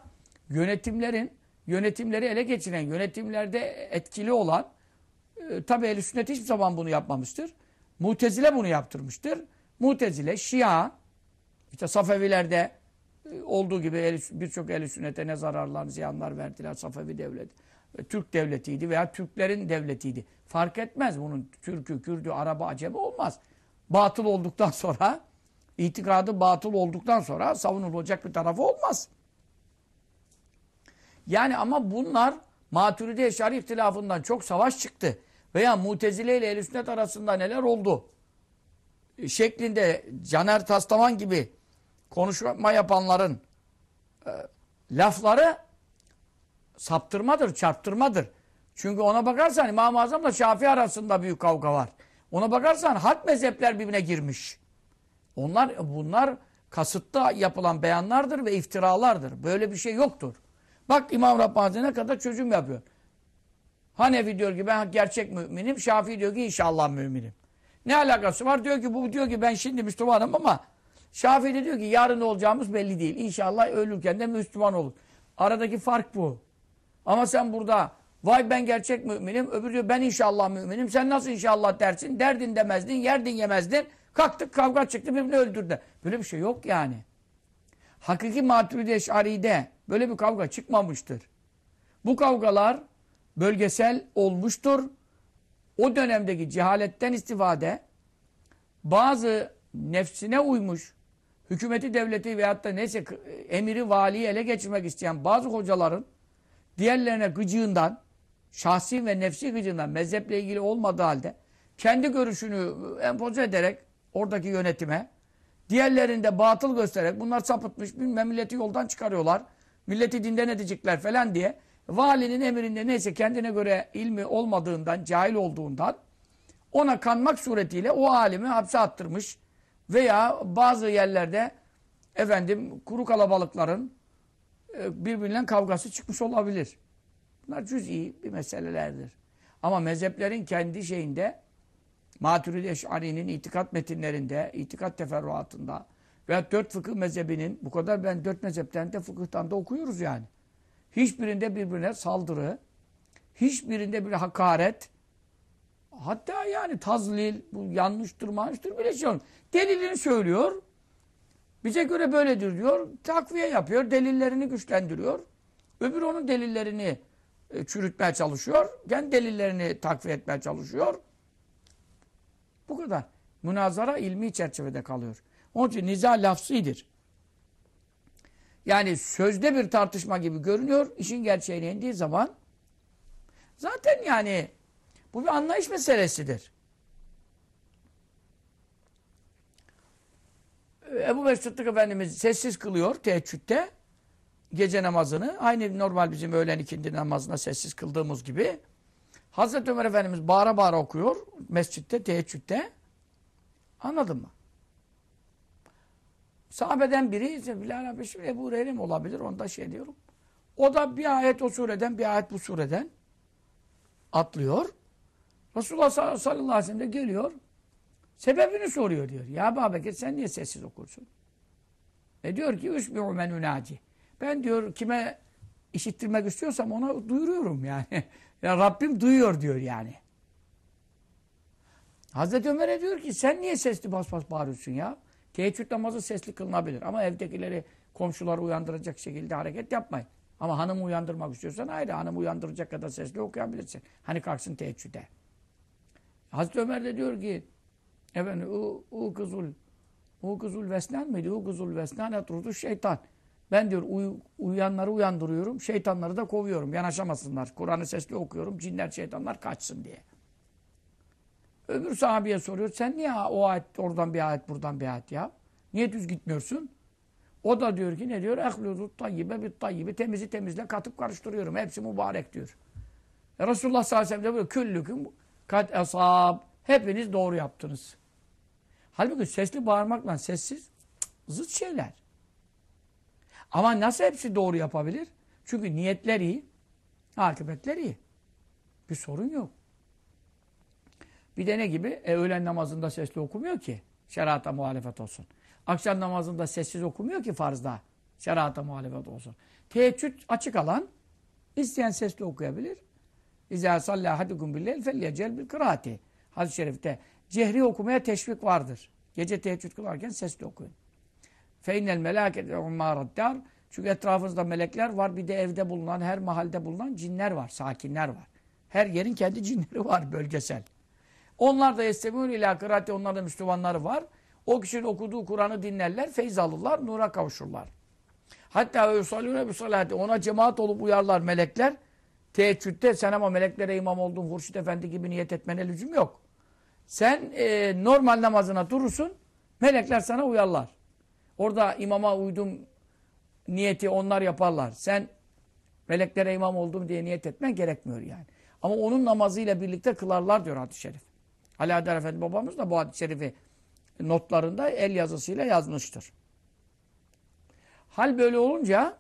yönetimleri ele geçiren, yönetimlerde etkili olan tabi ehl-i sünnet hiçbir zaman bunu yapmamıştır. Mutezile bunu yaptırmıştır. Mutezile, Şia, işte Safevilerde olduğu gibi birçok ehl-i sünnete ne zararlar, ziyanlar verdiler. Safevi devleti. Türk devletiydi veya Türklerin devletiydi. Fark etmez bunun Türk'ü, Kürd'ü, Arap'ı, Acemi olmaz. Batıl olduktan sonra, itikadı batıl olduktan sonra savunulacak bir tarafı olmaz. Yani ama bunlar Maturidi Eş'ari ihtilafından çok savaş çıktı. Veya Mutezile ile Ehl-i Sünnet arasında neler oldu? Şeklinde Caner Taslaman gibi konuşma yapanların lafları saptırmadır, çarptırmadır. Çünkü ona bakarsan İmam-ı Azam'la Şafii arasında büyük kavga var. Ona bakarsan halk mezhepler birbirine girmiş. Bunlar kasıtlı yapılan beyanlardır ve iftiralardır. Böyle bir şey yoktur. Bak İmam Rabbani ne kadar çözüm yapıyor. Hanefi diyor ki ben gerçek müminim. Şafii diyor ki inşallah müminim. Ne alakası var? Diyor ki bu diyor ki ben şimdi Müslümanım ama Şafii de diyor ki yarın ne olacağımız belli değil. İnşallah ölürken de Müslüman olur. Aradaki fark bu. Ama sen burada vay ben gerçek müminim. Öbürü diyor ben inşallah müminim. Sen nasıl inşallah dersin? Derdin demezdin, yerdin yemezdin. Kalktık kavga çıktı birbirini öldürdü. Böyle bir şey yok yani. Hakiki Maturidi Eş'ari'de böyle bir kavga çıkmamıştır. Bu kavgalar bölgesel olmuştur. O dönemdeki cehaletten istifade bazı nefsine uymuş hükümeti, devleti veyahut da neyse emiri, valiyi ele geçirmek isteyen bazı hocaların diğerlerine gıcığından, şahsi ve nefsi gıcığından mezheple ilgili olmadığı halde kendi görüşünü empoze ederek oradaki yönetime diğerlerinde batıl göstererek bunlar sapıtmış bilmem milleti yoldan çıkarıyorlar. Milleti dinden edecekler falan diye valinin emrinde neyse kendine göre ilmi olmadığından, cahil olduğundan ona kanmak suretiyle o alimi hapse attırmış veya bazı yerlerde efendim kuru kalabalıkların birbirinden kavgası çıkmış olabilir. Bunlar cüz'i bir meselelerdir. Ama mezheplerin kendi şeyinde Maturidi Eş'ari'nin itikat metinlerinde, itikat teferruatında Veya 4 fıkıh mezhebinin, bu kadar ben 4 mezhepten de fıkıhtan da okuyoruz yani. Hiçbirinde birbirine saldırı, hiçbirinde bir hakaret, hatta yani tazlil, bu yanlıştır, manıştır bile şey yok. Delilini söylüyor, bize göre böyledir diyor, takviye yapıyor, delillerini güçlendiriyor. Öbür onun delillerini çürütmeye çalışıyor, kendi delillerini takviye etmeye çalışıyor. Bu kadar. Münazara ilmi çerçevede kalıyor. Onun için niza lafzıdır. Yani sözde bir tartışma gibi görünüyor. İşin gerçeğine indiği zaman zaten yani bu bir anlayış meselesidir. Ebu Bekir Sıddık Efendimiz sessiz kılıyor teheccüde gece namazını. Aynı normal bizim öğlen ikindi namazına sessiz kıldığımız gibi. Hazreti Ömer Efendimiz bağıra bağıra okuyor mescitte, teheccüde. Anladın mı? Sahabeden biri, Bilal abi şimdi Ebu Hureyre mi olabilir? Onda şey diyorum. O da bir ayet o sureden, bir ayet bu sureden atlıyor. Resulullah sallallahu aleyhi ve sellem de geliyor. Sebebini soruyor diyor. Ya Ebu Bekir sen niye sessiz okursun? Diyor ki Üsmi'u men unaci. Ben diyor kime işittirmek istiyorsam ona duyuruyorum yani. Ya Rabbim duyuyor diyor yani. Hazreti Ömer'e diyor ki sen niye sesli bas bas bağırıyorsun ya? Teheccüd namazı sesli kılınabilir. Ama evdekileri, komşuları uyandıracak şekilde hareket yapmayın. Ama hanımı uyandırmak istiyorsan ayrı. Hanımı uyandıracak kadar sesli okuyabilirsin. Hani kalksın teheccüde. Hazreti Ömer de diyor ki efendim Ukuzul vesnan mıydı? Ukuzul vesnan etrudu şeytan. Ben diyor uyuyanları uyandırıyorum. Şeytanları da kovuyorum. Yanaşamasınlar. Kur'an'ı sesli okuyorum. Cinler, şeytanlar kaçsın diye. Öbür sahabeye soruyor. Sen niye o ayet oradan bir ayet buradan bir ayet ya? Niye düz gitmiyorsun? O da diyor ki ne diyor? Ehlûzut tayyibe bit tayyibe. Temizi temizle katıp karıştırıyorum. Hepsi mübarek diyor. Resulullah sallallahu aleyhi ve sellem diyor küllüküm kat esab. Hepiniz doğru yaptınız. Halbuki sesli bağırmakla sessiz zıt şeyler. Ama nasıl hepsi doğru yapabilir? Çünkü niyetler iyi, akıbetler iyi. Bir sorun yok. Bir de ne gibi? Öğlen namazında sesli okumuyor ki. Şerata muhalefet olsun. Akşam namazında sessiz okumuyor ki farzda. Şerata muhalefet olsun. Teheccüd açık alan. İsteyen sesli okuyabilir. İzâ sallâ hadikum billeyl felyecel bil kıraati. Hadis-i şerifte cehri okumaya teşvik vardır. Gece teheccüd kılarken sesli okuyun. Feinnel melâkete ummâraddâr. Çünkü etrafınızda melekler var. Bir de evde bulunan, her mahallede bulunan cinler var, sakinler var. Her yerin kendi cinleri var bölgesel. Onlar da yestemûn ilâ kıraati, onların da Müslümanları var. O kişinin okuduğu Kur'an'ı dinlerler, feyz alırlar, nura kavuşurlar. Hatta yusallûne bi salâti, ona cemaat olup uyarlar melekler. Teheccüde sen ama meleklere imam oldun, Hurşit Efendi gibi niyet etmene lüzum yok. Sen normal namazına durursun, melekler sana uyarlar. Orada imama uydum niyeti onlar yaparlar. Sen meleklere imam oldum diye niyet etmen gerekmiyor yani. Ama onun namazıyla birlikte kılarlar diyor hadis-i şerif. Ali Adar Efendi babamız da bu hadis-i şerifi notlarında el yazısıyla yazmıştır. Hal böyle olunca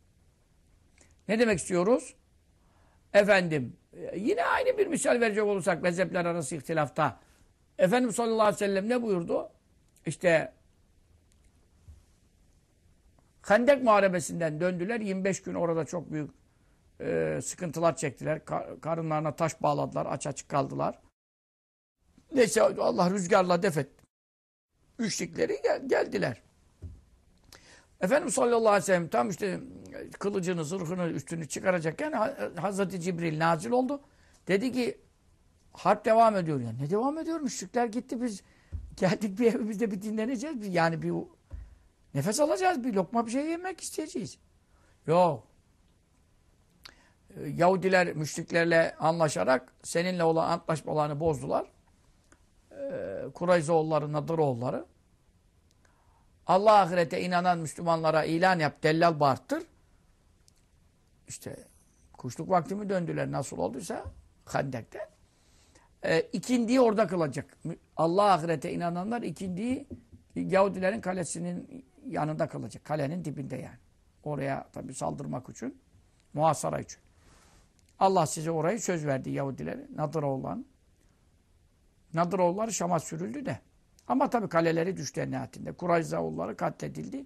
ne demek istiyoruz? Efendim yine aynı bir misal verecek olursak mezhepler arası ihtilafta Efendimiz sallallahu aleyhi ve sellem ne buyurdu? İşte Hendek Muharebesi'nden döndüler. 25 gün orada çok büyük sıkıntılar çektiler. Karınlarına taş bağladılar. Aç açık kaldılar. Neyse Allah rüzgarla def etti. Üçlükleri geldiler. Efendimiz sallallahu aleyhi ve sellem tam işte kılıcını, zırhını, üstünü çıkaracakken Hazreti Cibril nazil oldu. Dedi ki harp devam ediyor. Ya ne devam ediyor? Müşrikler gitti, biz geldik bir evimizde bir dinleneceğiz. Yani bir nefes alacağız, bir lokma bir şey yemek isteyeceğiz. Yok. Yahudiler müşriklerle anlaşarak seninle olan antlaşmalarını bozdular. Kurayzoğulları, Nadıroğulları. Allah ahirete inanan Müslümanlara ilan yap, dellal bağırttır. İşte kuşluk vakti mi döndüler nasıl olduysa Hendek'te. İkindiyi orada kılacak. Allah ahirete inananlar ikindiyi Yahudilerin kalesinin yanında kılacak. Kalenin dibinde yani. Oraya tabii saldırmak için, muhasara için. Allah size orayı söz verdi Yahudilere. Nadıroğulları Şam'a sürüldü de Ama tabii kaleleri düştü en nihayetinde. Kurayzaoğulları katledildi.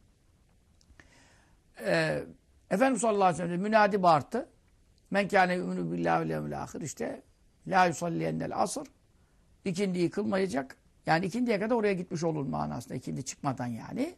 Efendimiz sallallahu aleyhi ve sellem münadi bağırttı. Men kâne yu'minu billahi vel yevmil âhir. İşte la yusalliyennel asr. İkindiyi kılmayacak. Yani ikindiye kadar oraya gitmiş olur manasında. İkindi çıkmadan yani.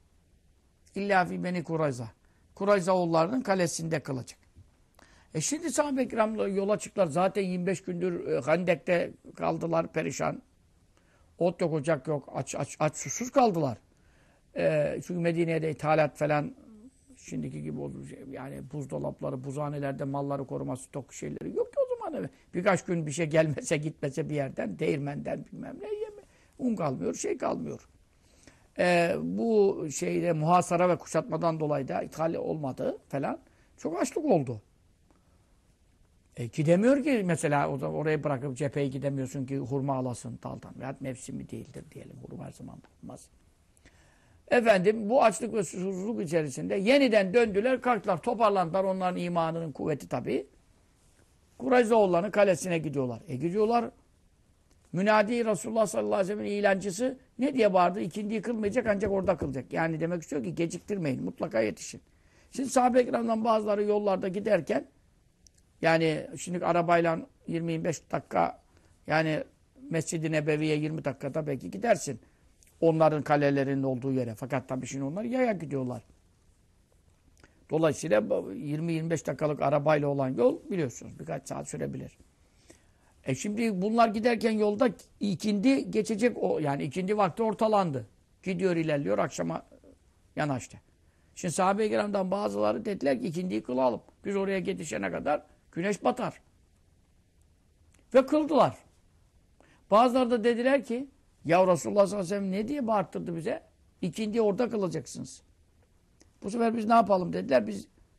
İlla fi beni Kurayza. Kurayzaoğullarının kalesinde kılacak. Şimdi sahabe-i kiramla yola çıktılar. Zaten 25 gündür Hendek'te kaldılar perişan. Ot yok, ocak yok. Aç susuz kaldılar. Çünkü Medine'de ithalat falan şimdiki gibi oldu. Yani buzdolapları, buzhanelerde malları koruması, stok şeyleri yok ki o zaman. Birkaç gün bir şey gelmese, gitmese bir yerden, değirmenden bilmem ne yeme. Un kalmıyor, şey kalmıyor. Bu şeyde muhasara ve kuşatmadan dolayı da ithal olmadı falan. Çok açlık oldu. Gidemiyor ki mesela oraya bırakıp cepheye gidemiyorsun ki hurma alasın daldan. Veya mevsimi değildir diyelim. Hurma her zaman olmaz. Efendim bu açlık ve susuzluk içerisinde yeniden döndüler, kalktılar, toparlandılar. Onların imanının kuvveti tabii. Kurayzaoğulları'nın kalesine gidiyorlar. Gidiyorlar. Münadi Resulullah sallallahu aleyhi ve sellem'in ilancısı ne diye bağırdı? İkindiyi kılmayacak ancak orada kılacak. Yani demek istiyor ki geciktirmeyin. Mutlaka yetişin. Şimdi sahabe-i kiramdan bazıları yollarda giderken yani şimdi arabayla 20-25 dakika yani Mescid-i Nebevi'ye 20 dakikada belki gidersin. Onların kalelerinin olduğu yere. Fakat tabii şimdi onlar yaya gidiyorlar. Dolayısıyla 20-25 dakikalık arabayla olan yol biliyorsunuz birkaç saat sürebilir. Şimdi bunlar giderken yolda ikindi geçecek o. Yani ikindi vakti ortalandı. Gidiyor ilerliyor akşama yanaştı. Şimdi sahabe-i kiramdan bazıları dediler ki ikindiyi kılalım. Biz oraya yetişene kadar güneş batar. Ve kıldılar. Bazıları da dediler ki ya Resulullah sallallahu aleyhi ve sellem ne diye bağırttırdı bize? İkindiyi orada kılacaksınız. Bu sefer biz ne yapalım dediler.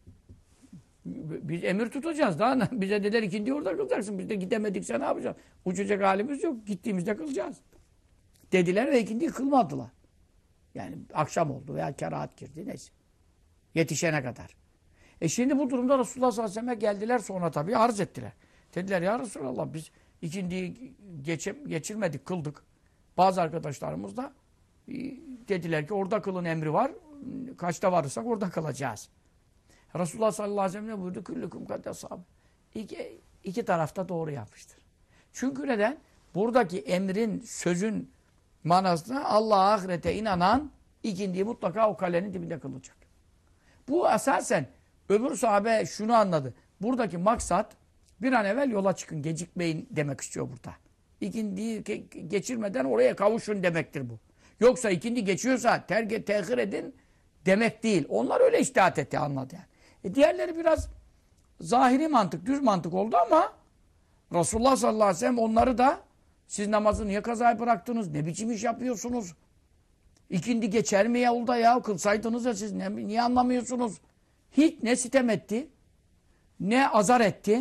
Biz emir tutacağız. Daha bize dediler ikindiyi orada kılacaksın. Biz de gidemedikse ne yapacağız? Uçacak halimiz yok. Gittiğimizde kılacağız. Dediler ve ikindiyi kılmadılar. Yani akşam oldu veya kerahat girdi. Neyse. Yetişene kadar. Şimdi bu durumda Resulullah sallallahu aleyhi ve sellem'e geldiler sonra tabii arz ettiler. Dediler ya Resulallah biz ikindiyi geçirmedik, kıldık. Bazı arkadaşlarımız da dediler ki orada kılın emri var. Kaçta varırsak orada kalacağız. Resulullah sallallahu aleyhi ve sellem ne buyurdu? Küllüküm kaddeshab. İki tarafta doğru yapmıştır. Çünkü neden? Buradaki emrin, sözün manasına Allah'a ahirete inanan ikindiyi mutlaka o kalenin dibinde kılacak. Bu esasen öbür sahabe şunu anladı. Buradaki maksat bir an evvel yola çıkın, gecikmeyin demek istiyor burada. İkindiyi geçirmeden oraya kavuşun demektir bu. Yoksa ikindi geçiyorsa tehir edin demek değil. Onlar öyle içtihat etti, anladı yani. Diğerleri biraz zahiri mantık, düz mantık oldu ama Resulullah sallallahu aleyhi ve sellem onları da siz namazı niye kazaya bıraktınız? Ne biçim iş yapıyorsunuz? İkindi geçer mi yolda ya? Kılsaydınız ya siz niye anlamıyorsunuz? Hiç ne sitem etti, ne azar etti.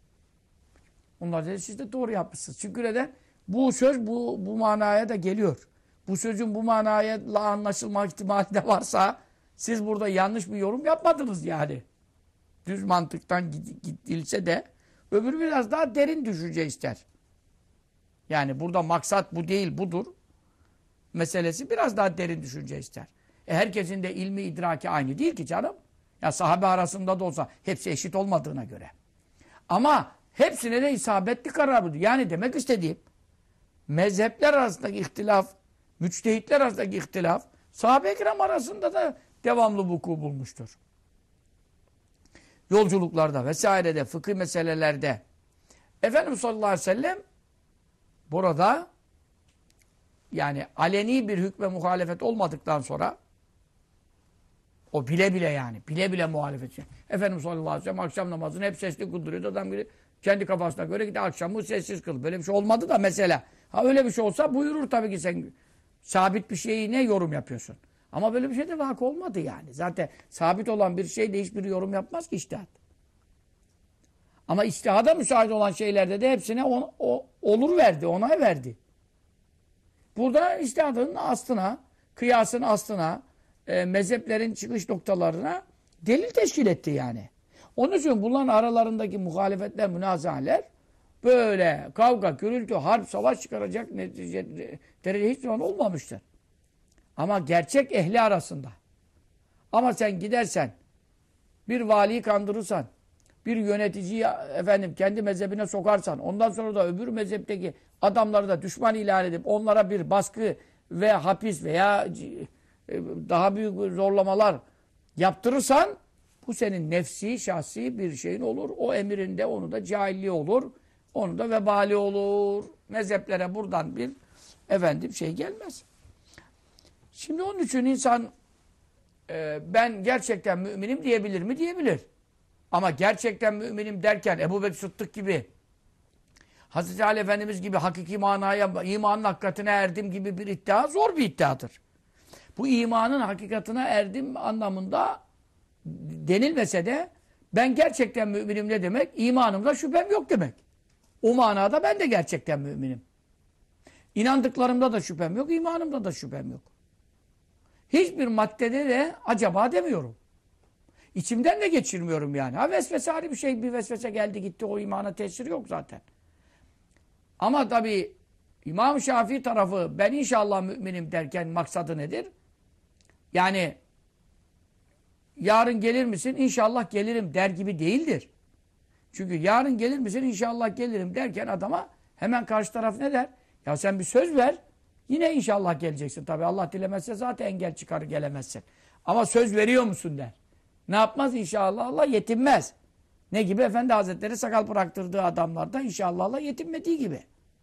Onlar dedi siz de doğru yapmışsınız. Çünkü neden? Bu söz bu manaya da geliyor. Bu sözün bu manayla anlaşılma ihtimali de varsa siz burada yanlış bir yorum yapmadınız yani. Düz mantıktan gidilse de öbürü biraz daha derin düşünce ister. Yani burada maksat bu değil budur. Meselesi biraz daha derin düşünce ister. Herkesin de ilmi idraki aynı değil ki canım. Ya sahabe arasında da olsa hepsi eşit olmadığına göre. Ama hepsine de isabetli karar buldu. Yani demek istediğim mezhepler arasındaki ihtilaf, müçtehitler arasındaki ihtilaf sahabe-i kiram arasında da devamlı vuku bulmuştur. Yolculuklarda vesairede, fıkıh meselelerde. Efendimiz sallallahu aleyhi ve sellem burada yani aleni bir hükme muhalefet olmadıktan sonra o bile bile muhalefet. Efendimiz sallallahu aleyhi ve sellem akşam namazını hep sesli kıldırıyordu. Adam gibi kendi kafasına göre gidiyor akşamı sessiz kıl. Böyle bir şey olmadı da mesela. Ha öyle bir şey olsa buyurur tabii ki sen sabit bir şeyi ne yorum yapıyorsun. Ama böyle bir şey de vakı olmadı yani. Zaten sabit olan bir şeyde hiçbir yorum yapmaz ki içtihat. Ama içtihada müsaade olan şeylerde de hepsine olur verdi, onay verdi. Burada içtihadın aslına, kıyasın aslına, mezheplerin çıkış noktalarına delil teşkil etti yani. Onun için bunların aralarındaki muhalefetler, münazahaler böyle kavga, gürültü, harp, savaş çıkaracak derece hiç zaman olmamıştır. Ama gerçek ehli arasında. Ama sen gidersen, bir valiyi kandırırsan, bir yöneticiyi kendi mezhebine sokarsan, ondan sonra da öbür mezhepteki adamları da düşman ilan edip onlara bir baskı ve hapis veya daha büyük zorlamalar yaptırırsan, bu senin nefsi, şahsi bir şeyin olur. O emirinde onu da cahilliği olur. Onu da vebali olur. Mezheplere buradan bir şey gelmez. Şimdi onun için insan ben gerçekten müminim diyebilir mi? Diyebilir. Ama gerçekten müminim derken Ebu Bekir Sıddık gibi, Hazreti Ali Efendimiz gibi hakiki manaya, imanın hakikatine erdim gibi bir iddia zor bir iddiadır. Bu imanın hakikatine erdim anlamında denilmese de ben gerçekten müminim ne demek? İmanımda şüphem yok demek. O manada ben de gerçekten müminim. İnandıklarımda da şüphem yok, imanımda da şüphem yok. Hiçbir maddede de acaba demiyorum. İçimden de geçirmiyorum yani. Ha vesvese ayrı bir şey, bir vesvese geldi gitti, o imana tesiri yok zaten. Ama tabii İmam Şafii tarafı ben inşallah müminim derken maksadı nedir? Yani yarın gelir misin? İnşallah gelirim der gibi değildir. Çünkü yarın gelir misin? İnşallah gelirim derken adama hemen karşı taraf ne der? Ya sen bir söz ver, yine inşallah geleceksin. Tabii Allah dilemezse zaten engel çıkarır gelemezsin. Ama söz veriyor musun der. Ne yapmaz? İnşallah Allah yetinmez. Ne gibi? Efendi Hazretleri sakal bıraktırdığı adamlarda inşallah Allah yetinmediği gibi.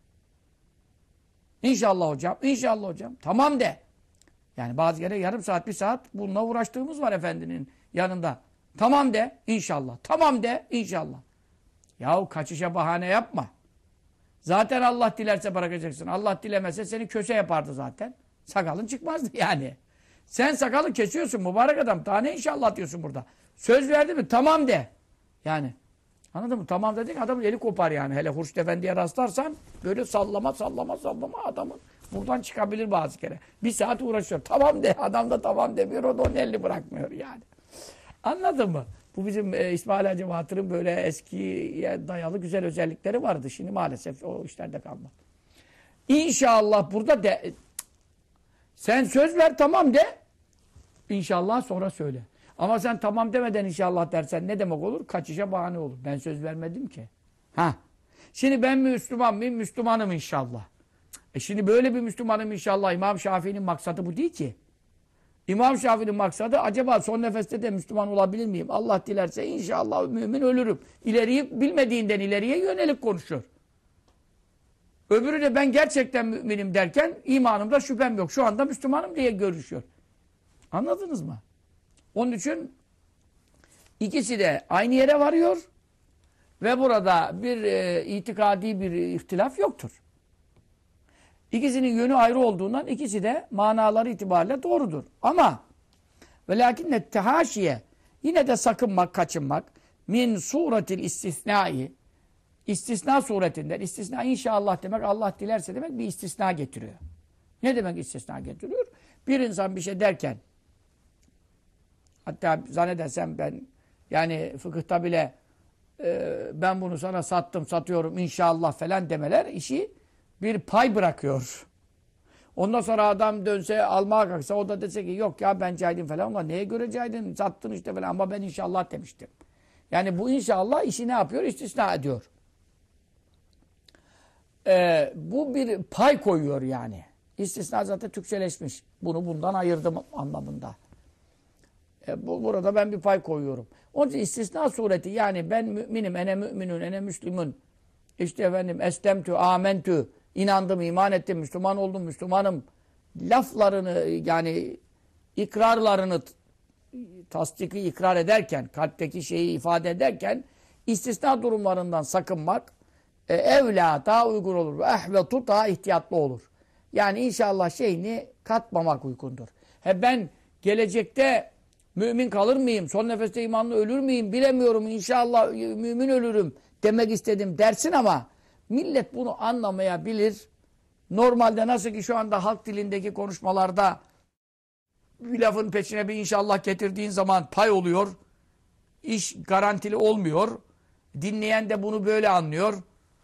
İnşallah hocam, inşallah hocam. Tamam de. Yani bazı kere yarım saat, bir saat bununla uğraştığımız var efendinin yanında. Tamam de, inşallah. Tamam de, inşallah. Yahu kaçışa bahane yapma. Zaten Allah dilerse bırakacaksın. Allah dilemezse seni köse yapardı zaten. Sakalın çıkmazdı yani. Sen sakalı kesiyorsun mübarek adam. Daha ne inşallah diyorsun burada. Söz verdi mi? Tamam de. Yani. Anladın mı? Tamam dedik adamın eli kopar yani. Hele Hurşit Efendi'ye rastlarsan böyle sallama adamın buradan çıkabilir bazı kere. Bir saat uğraşıyor. Tamam de. Adam da tamam demiyor. O da onun elini bırakmıyor yani. Anladın mı? Bu bizim İsmail Hacı Batır'ın böyle eskiye dayalı güzel özellikleri vardı. Şimdi maalesef o işlerde kalmadı. İnşallah burada de. Sen söz ver tamam de. İnşallah sonra söyle. Ama sen tamam demeden inşallah dersen ne demek olur? Kaçışa bahane olur. Ben söz vermedim ki. Ha. Şimdi ben Müslüman mıyım? Müslümanım inşallah. Şimdi böyle bir Müslümanım inşallah. İmam Şafii'nin maksadı bu değil ki. İmam Şafii'nin maksadı acaba son nefeste de Müslüman olabilir miyim? Allah dilerse inşallah mümin ölürüm. İleriyi bilmediğinden ileriye yönelik konuşuyor. Öbürü de ben gerçekten müminim derken imanımda şüphem yok. Şu anda Müslümanım diye görüşüyor. Anladınız mı? Onun için ikisi de aynı yere varıyor ve burada bir itikadi bir ihtilaf yoktur. İkisinin yönü ayrı olduğundan ikisi de manaları itibariyle doğrudur. Ama velakinne tehaşiye yine de sakınmak, kaçınmak min suretil istisnai istisna suretinden. İstisna inşallah demek Allah dilerse demek bir istisna getiriyor. Ne demek istisna getiriyor? Bir insan bir şey derken hatta zannedersem ben yani fıkıhta bile ben bunu sana satıyorum inşallah falan demeler işi bir pay bırakıyor. Ondan sonra adam dönse almaya kalksa o da dese ki yok ya ben cahilim falan. Ama neye göre cahilim? Sattın işte falan ama ben inşallah demiştim. Yani bu inşallah işi ne yapıyor? İstisna ediyor. Bu bir pay koyuyor yani. İstisna zaten Türkçeleşmiş. Bunu bundan ayırdım anlamında. Burada ben bir pay koyuyorum. Onun için istisna sureti yani ben müminim, ene müminun, ene müslümün. İşte efendim eslemtü, amentü, inandım, iman ettim, Müslüman oldum, Müslümanım. Laflarını yani ikrarlarını tasdiki ikrar ederken, kalpteki şeyi ifade ederken istisna durumlarından sakınmak evla daha uygun olur. Ehvetu daha ihtiyatlı olur. Yani inşallah şeyini katmamak uygundur. Ben gelecekte mümin kalır mıyım? Son nefeste imanlı ölür müyüm? Bilemiyorum. İnşallah mümin ölürüm demek istedim dersin ama millet bunu anlamayabilir. Normalde nasıl ki şu anda halk dilindeki konuşmalarda bir lafın peşine bir inşallah getirdiğin zaman pay oluyor. İş garantili olmuyor. Dinleyen de bunu böyle anlıyor.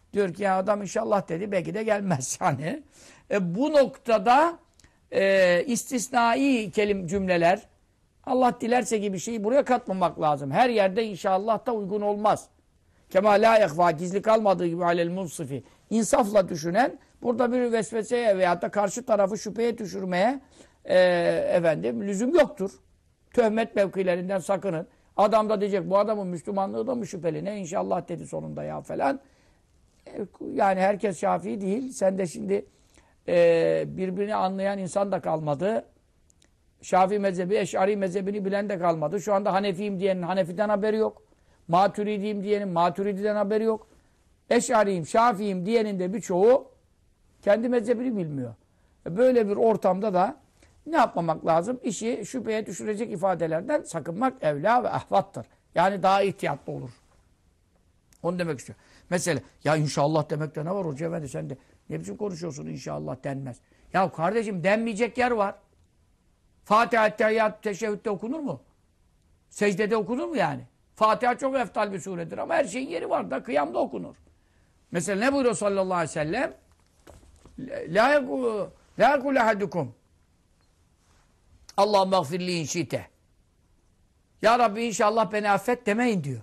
Diyor ki ya adam inşallah dedi, belki de gelmez yani. Bu noktada istisnai cümleler, Allah dilerse gibi şeyi buraya katmamak lazım. Her yerde inşallah da uygun olmaz. Kema la yekva, gizli kalmadığı gibi alel munsifi. İnsafla düşünen burada bir vesveseye veyahut da karşı tarafı şüpheye düşürmeye lüzum yoktur. Töhmet mevkilerinden sakının. Adam da diyecek bu adamın Müslümanlığı da mı şüpheli? Ne inşallah dedi sonunda ya falan. Yani herkes Şafii değil. Sen de şimdi birbirini anlayan insan da kalmadı. Şafii mezhebi, Eş'ari mezhebini bilen de kalmadı. Şu anda Hanefiyim diyenin Hanefi'den haberi yok. Maturidiyim diyenin Maturidi'den haberi yok. Eş'ariyim, Şafiiyim diyenin de birçoğu kendi mezhebini bilmiyor. Böyle bir ortamda da ne yapmamak lazım? İşi şüpheye düşürecek ifadelerden sakınmak evla ve ahvattır. Yani daha ihtiyatlı olur. Onu demek istiyor. Mesela ya inşallah demekte ne var hoca efendi, sen de ne biçim konuşuyorsun, inşallah denmez. Ya kardeşim denmeyecek yer var. Fatiha, Ettehiyyat, Teşehhüd'de okunur mu? Secdede okunur mu yani? Fatiha çok eftal bir suredir ama her şeyin yeri var da kıyamda okunur. Mesela ne buyuruyor sallallahu aleyhi ve sellem? La yekul ahadukum Allahümme gfirli inşite. Ya Rabbi inşallah beni affet demeyin diyor.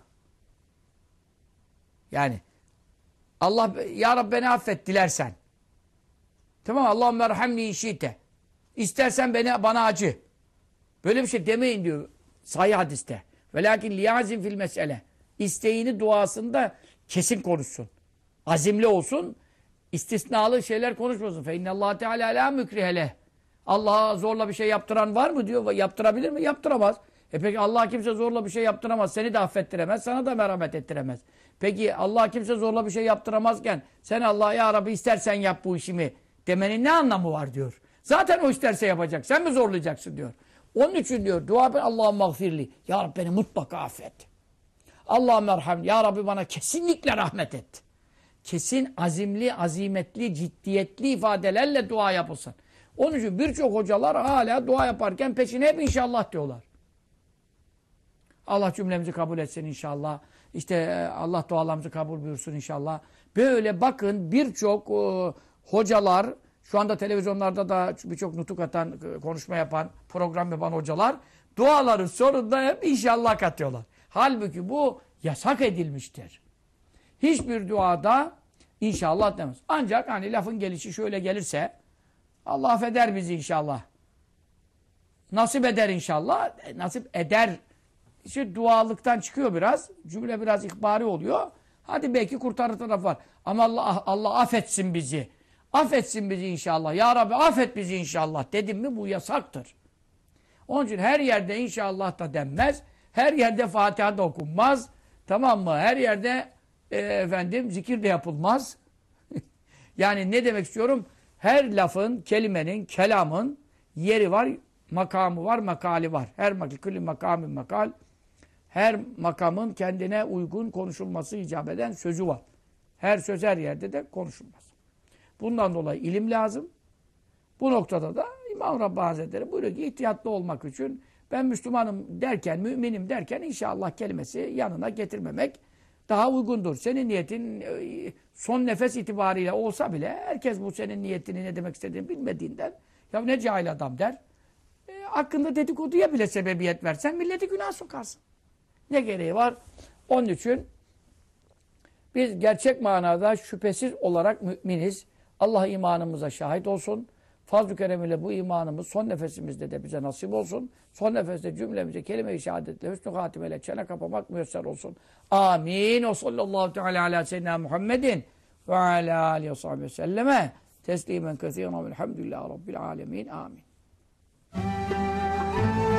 Yani Allah ya Rabbi beni affet dilersen. Tamam, Allahümme erhamni inşite. İstersen bana acı. Böyle bir şey demeyin diyor sahih hadiste. Velakin liyazim fil mesele. İsteğini duasında kesin konuşsun. Azimli olsun. İstisnalı şeyler konuşmasın. Fe innallâhe teâlâ lâ mükrihele. Allah'a zorla bir şey yaptıran var mı diyor. Yaptırabilir mi? Yaptıramaz. Peki Allah kimse zorla bir şey yaptıramaz. Seni de affettiremez. Sana da merhamet ettiremez. Peki Allah kimse zorla bir şey yaptıramazken sen Allah'a ya Rabbi istersen yap bu işimi demenin ne anlamı var diyor. Zaten o isterse yapacak. Sen mi zorlayacaksın diyor. Onun için diyor dua ben Allah'ım mağfirli. Ya Rabbi beni mutlaka affet. Allah'ım merham. Ya Rabbi bana kesinlikle rahmet et. Kesin azimli, azimetli, ciddiyetli ifadelerle dua yapılsın. Onun için birçok hocalar hala dua yaparken peşine hep inşallah diyorlar. Allah cümlemizi kabul etsin inşallah. İşte Allah dualarımızı kabul buyursun inşallah. Böyle bakın birçok hocalar, şu anda televizyonlarda da birçok nutuk atan, konuşma yapan, program yapan hocalar duaların sonunda hep inşallah katıyorlar. Halbuki bu yasak edilmiştir. Hiçbir duada inşallah demez. Ancak hani lafın gelişi şöyle gelirse Allah affeder bizi inşallah. Nasip eder inşallah. Nasip eder. İşte dualıktan çıkıyor biraz. Cümle biraz ihbari oluyor. Hadi belki kurtarır taraf var. Ama Allah affetsin bizi. Affetsin bizi inşallah. Ya Rabbi affet bizi inşallah dedim mi bu yasaktır. Onun için her yerde inşallah da denmez. Her yerde Fatiha da okunmaz. Tamam mı? Her yerde zikir de yapılmaz. Yani ne demek istiyorum? Her lafın, kelimenin, kelamın yeri var, makamı var, makali var. Her makamın makal. Her makamın kendine uygun konuşulması icap eden sözü var. Her söz her yerde de konuşulmaz. Bundan dolayı ilim lazım. Bu noktada da İmam Rabbani Hazretleri buyuruyor ki ihtiyatlı olmak için ben Müslümanım derken, müminim derken inşallah kelimesi yanına getirmemek daha uygundur. Senin niyetin son nefes itibariyle olsa bile herkes bu senin niyetini ne demek istediğini bilmediğinden ya ne cahil adam der. Hakkında dedikoduya bile sebebiyet versen milleti günah sokarsın. Ne gereği var? Onun için biz gerçek manada şüphesiz olarak müminiz. Allah imanımıza şahit olsun. Fazl-ı keremiyle bu imanımız son nefesimizde de bize nasip olsun. Son nefeste cümlemize kelime-i şehadetle, hüsnü hatimeyle çene kapamak müyesser olsun. Amin. O sallallahu teala ala seyyidina Muhammedin ve ala aleyhi ve sahibi ve selleme teslimen kethiren velhamdülillahi rabbil alemin. Amin.